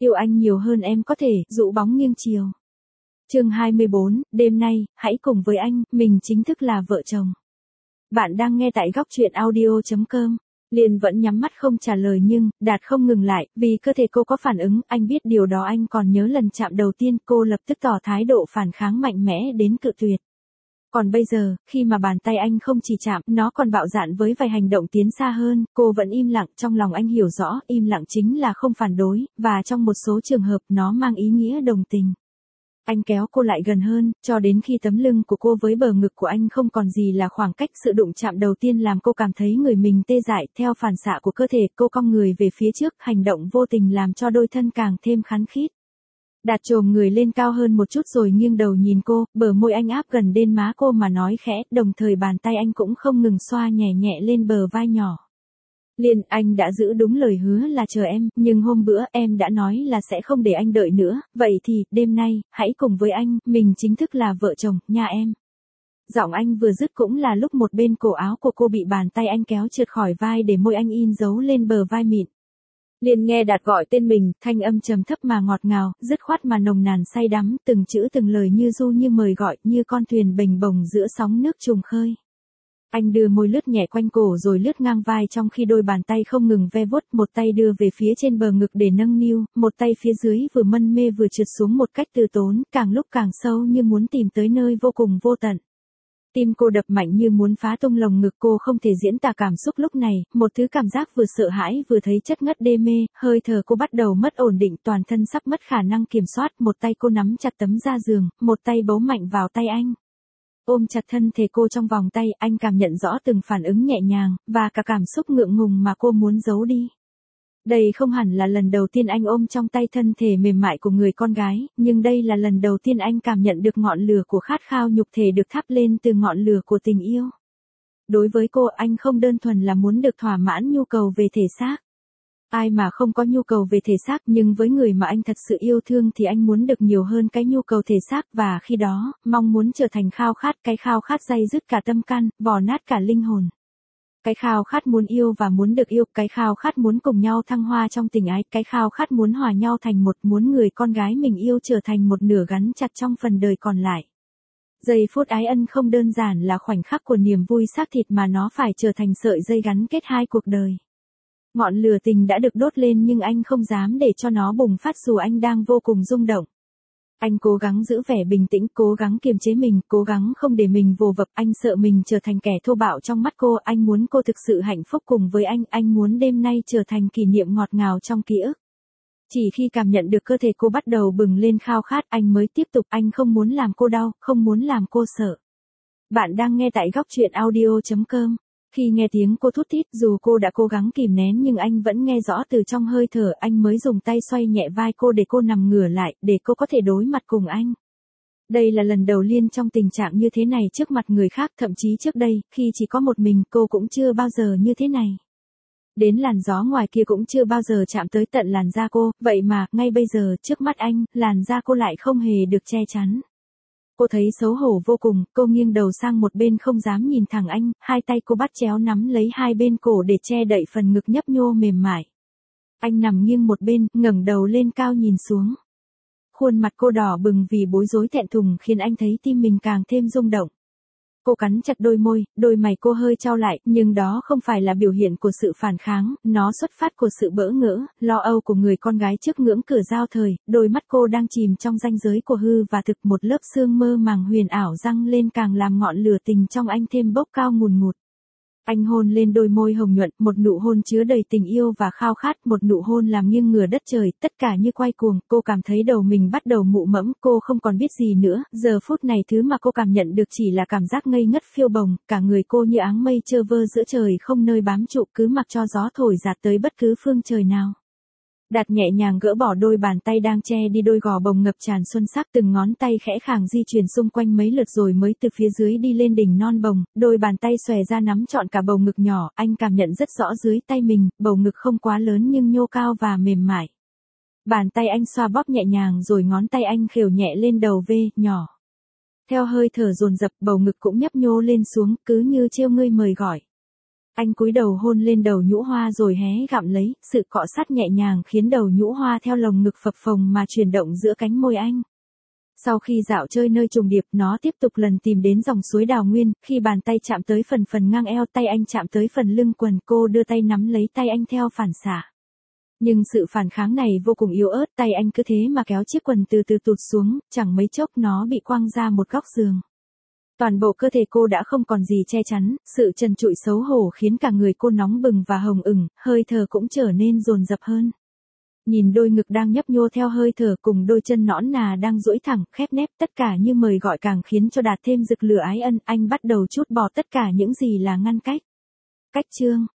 Yêu anh nhiều hơn em có thể, dụ bóng nghiêng chiều. Chương 24, đêm nay, hãy cùng với anh, mình chính thức là vợ chồng. Bạn đang nghe tại góc truyện audio.com. Liên vẫn nhắm mắt không trả lời nhưng, Đạt không ngừng lại, vì cơ thể cô có phản ứng, anh biết điều đó. Anh còn nhớ lần chạm đầu tiên cô lập tức tỏ thái độ phản kháng mạnh mẽ đến cự tuyệt. Còn bây giờ, khi mà bàn tay anh không chỉ chạm, nó còn bạo dạn với vài hành động tiến xa hơn, cô vẫn im lặng. Trong lòng anh hiểu rõ, im lặng chính là không phản đối, và trong một số trường hợp nó mang ý nghĩa đồng tình. Anh kéo cô lại gần hơn, cho đến khi tấm lưng của cô với bờ ngực của anh không còn gì là khoảng cách. Sự đụng chạm đầu tiên làm cô cảm thấy người mình tê dại. Theo phản xạ của cơ thể, cô cong người về phía trước, hành động vô tình làm cho đôi thân càng thêm khăng khít. Đạt chồm người lên cao hơn một chút rồi nghiêng đầu nhìn cô, bờ môi anh áp gần đến má cô mà nói khẽ, đồng thời bàn tay anh cũng không ngừng xoa nhẹ nhẹ lên bờ vai nhỏ. Liên, anh đã giữ đúng lời hứa là chờ em, nhưng hôm bữa em đã nói là sẽ không để anh đợi nữa, vậy thì, đêm nay, hãy cùng với anh, mình chính thức là vợ chồng, nha em. Giọng anh vừa dứt cũng là lúc một bên cổ áo của cô bị bàn tay anh kéo trượt khỏi vai để môi anh in dấu lên bờ vai mịn. Liên nghe Đạt gọi tên mình, thanh âm trầm thấp mà ngọt ngào, dứt khoát mà nồng nàn say đắm, từng chữ từng lời như ru như mời gọi, như con thuyền bềnh bồng giữa sóng nước trùng khơi. Anh đưa môi lướt nhẹ quanh cổ rồi lướt ngang vai trong khi đôi bàn tay không ngừng ve vuốt, một tay đưa về phía trên bờ ngực để nâng niu, một tay phía dưới vừa mân mê vừa trượt xuống một cách từ tốn, càng lúc càng sâu như muốn tìm tới nơi vô cùng vô tận. Tim cô đập mạnh như muốn phá tung lồng ngực. Cô không thể diễn tả cảm xúc lúc này, một thứ cảm giác vừa sợ hãi vừa thấy chất ngất đê mê, hơi thở cô bắt đầu mất ổn định, toàn thân sắp mất khả năng kiểm soát, một tay cô nắm chặt tấm da giường, một tay bấu mạnh vào tay anh. Ôm chặt thân thể cô trong vòng tay, anh cảm nhận rõ từng phản ứng nhẹ nhàng, và cả cảm xúc ngượng ngùng mà cô muốn giấu đi. Đây không hẳn là lần đầu tiên anh ôm trong tay thân thể mềm mại của người con gái, nhưng đây là lần đầu tiên anh cảm nhận được ngọn lửa của khát khao nhục thể được thắp lên từ ngọn lửa của tình yêu. Đối với cô, anh không đơn thuần là muốn được thỏa mãn nhu cầu về thể xác. Ai mà không có nhu cầu về thể xác, nhưng với người mà anh thật sự yêu thương thì anh muốn được nhiều hơn cái nhu cầu thể xác, và khi đó, mong muốn trở thành khao khát, cái khao khát day dứt cả tâm can, vò nát cả linh hồn. Cái khao khát muốn yêu và muốn được yêu, cái khao khát muốn cùng nhau thăng hoa trong tình ái, cái khao khát muốn hòa nhau thành một, muốn người con gái mình yêu trở thành một nửa gắn chặt trong phần đời còn lại. Giây phút ái ân không đơn giản là khoảnh khắc của niềm vui xác thịt mà nó phải trở thành sợi dây gắn kết hai cuộc đời. Ngọn lửa tình đã được đốt lên nhưng anh không dám để cho nó bùng phát dù anh đang vô cùng rung động. Anh cố gắng giữ vẻ bình tĩnh, cố gắng kiềm chế mình, cố gắng không để mình vồ vập. Anh sợ mình trở thành kẻ thô bạo trong mắt cô, anh muốn cô thực sự hạnh phúc cùng với anh muốn đêm nay trở thành kỷ niệm ngọt ngào trong ký ức. Chỉ khi cảm nhận được cơ thể cô bắt đầu bừng lên khao khát, anh mới tiếp tục. Anh không muốn làm cô đau, không muốn làm cô sợ. Bạn đang nghe tại góc truyện audio.com. Khi nghe tiếng cô thút thít, dù cô đã cố gắng kìm nén nhưng anh vẫn nghe rõ từ trong hơi thở. Anh mới dùng tay xoay nhẹ vai cô để cô nằm ngửa lại, để cô có thể đối mặt cùng anh. Đây là lần đầu Liên trong tình trạng như thế này trước mặt người khác, thậm chí trước đây, khi chỉ có một mình, cô cũng chưa bao giờ như thế này. Đến làn gió ngoài kia cũng chưa bao giờ chạm tới tận làn da cô, vậy mà, ngay bây giờ, trước mắt anh, làn da cô lại không hề được che chắn. Cô thấy xấu hổ vô cùng, cô nghiêng đầu sang một bên không dám nhìn thẳng anh, hai tay cô bắt chéo nắm lấy hai bên cổ để che đậy phần ngực nhấp nhô mềm mại. Anh nằm nghiêng một bên, ngẩng đầu lên cao nhìn xuống. Khuôn mặt cô đỏ bừng vì bối rối thẹn thùng khiến anh thấy tim mình càng thêm rung động. Cô cắn chặt đôi môi, đôi mày cô hơi chau lại, nhưng đó không phải là biểu hiện của sự phản kháng, nó xuất phát của sự bỡ ngỡ, lo âu của người con gái trước ngưỡng cửa giao thời. Đôi mắt cô đang chìm trong ranh giới của hư và thực, một lớp sương mơ màng huyền ảo răng lên càng làm ngọn lửa tình trong anh thêm bốc cao ngùn ngụt. Anh hôn lên đôi môi hồng nhuận, một nụ hôn chứa đầy tình yêu và khao khát, một nụ hôn làm nghiêng ngửa đất trời, tất cả như quay cuồng. Cô cảm thấy đầu mình bắt đầu mụ mẫm, cô không còn biết gì nữa, giờ phút này thứ mà cô cảm nhận được chỉ là cảm giác ngây ngất phiêu bồng, cả người cô như áng mây trơ vơ giữa trời không nơi bám trụ, cứ mặc cho gió thổi dạt tới bất cứ phương trời nào. Đạt nhẹ nhàng gỡ bỏ đôi bàn tay đang che đi đôi gò bồng ngập tràn xuân sắc, từng ngón tay khẽ khàng di chuyển xung quanh mấy lượt rồi mới từ phía dưới đi lên đỉnh non bồng, đôi bàn tay xòe ra nắm trọn cả bầu ngực nhỏ, anh cảm nhận rất rõ dưới tay mình, bầu ngực không quá lớn nhưng nhô cao và mềm mại. Bàn tay anh xoa bóp nhẹ nhàng rồi ngón tay anh khều nhẹ lên đầu V, nhỏ. Theo hơi thở dồn dập, bầu ngực cũng nhấp nhô lên xuống, cứ như trêu ngươi mời gọi. Anh cúi đầu hôn lên đầu Nhũ Hoa rồi hé gặm lấy, sự cọ sát nhẹ nhàng khiến đầu Nhũ Hoa theo lồng ngực phập phồng mà chuyển động giữa cánh môi anh. Sau khi dạo chơi nơi trùng điệp, nó tiếp tục lần tìm đến dòng suối Đào Nguyên, khi bàn tay chạm tới phần ngang eo, tay anh chạm tới phần lưng quần, cô đưa tay nắm lấy tay anh theo phản xạ. Nhưng sự phản kháng này vô cùng yếu ớt, tay anh cứ thế mà kéo chiếc quần từ từ tụt xuống, chẳng mấy chốc nó bị quăng ra một góc giường. Toàn bộ cơ thể cô đã không còn gì che chắn, sự trần trụi xấu hổ khiến cả người cô nóng bừng và hồng ửng, hơi thở cũng trở nên dồn dập hơn. Nhìn đôi ngực đang nhấp nhô theo hơi thở cùng đôi chân nõn nà đang duỗi thẳng, khép nép, tất cả như mời gọi càng khiến cho Đạt thêm rực lửa ái ân, anh bắt đầu trút bỏ tất cả những gì là ngăn cách. Cách chương